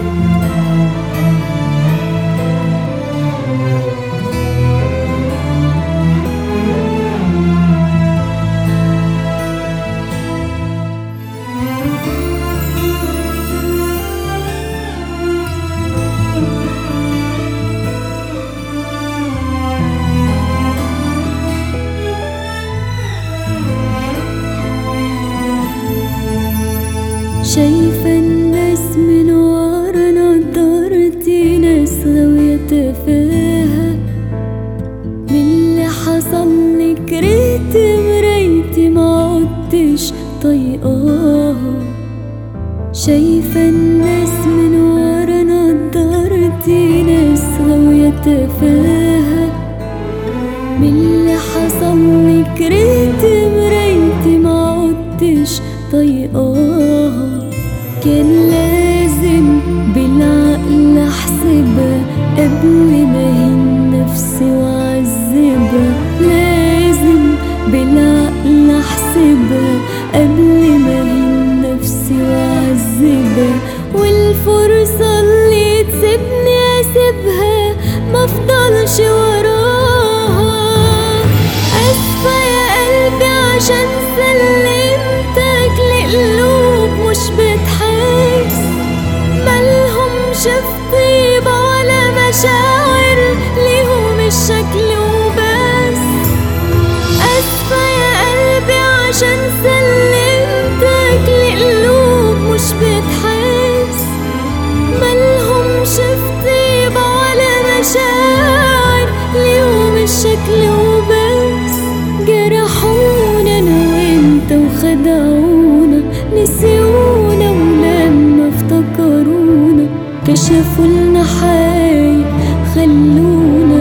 شايفة الناس من ورا نضارتي، ناس غاوية تفاهة من اللي حصلي، كرهت مرايتي معدتش طايقاها. شايفة الناس من ورا نضارتي، ناس غاوية تفاهة من اللي حصلي، كرهت مرايتي معدتش طايقاها. كان لازم بالعقل احسبها قبل ما اهين نفسي واعذبها، لازم بالعقل احسبها قبل ما اهين نفسي واعذبها. والفرصة اللي تسيبني اسيبها مفضلش وراها. اسفة يا قلبي عشان سلمتك لقلوب مش بتحس، ملهمش في طيبة ولا مشاعر، ليهم الشكل وبس. اسفة يا قلبي عشان سلمتك لقلوب مش بتحس، ملهمش في طيبة ولا مشاعر، ليهم الشكل وبس. جرحونا انا وانت وخدعونا، نسيونا ولما افتكرونا كشفوا لنا حاجة خلونا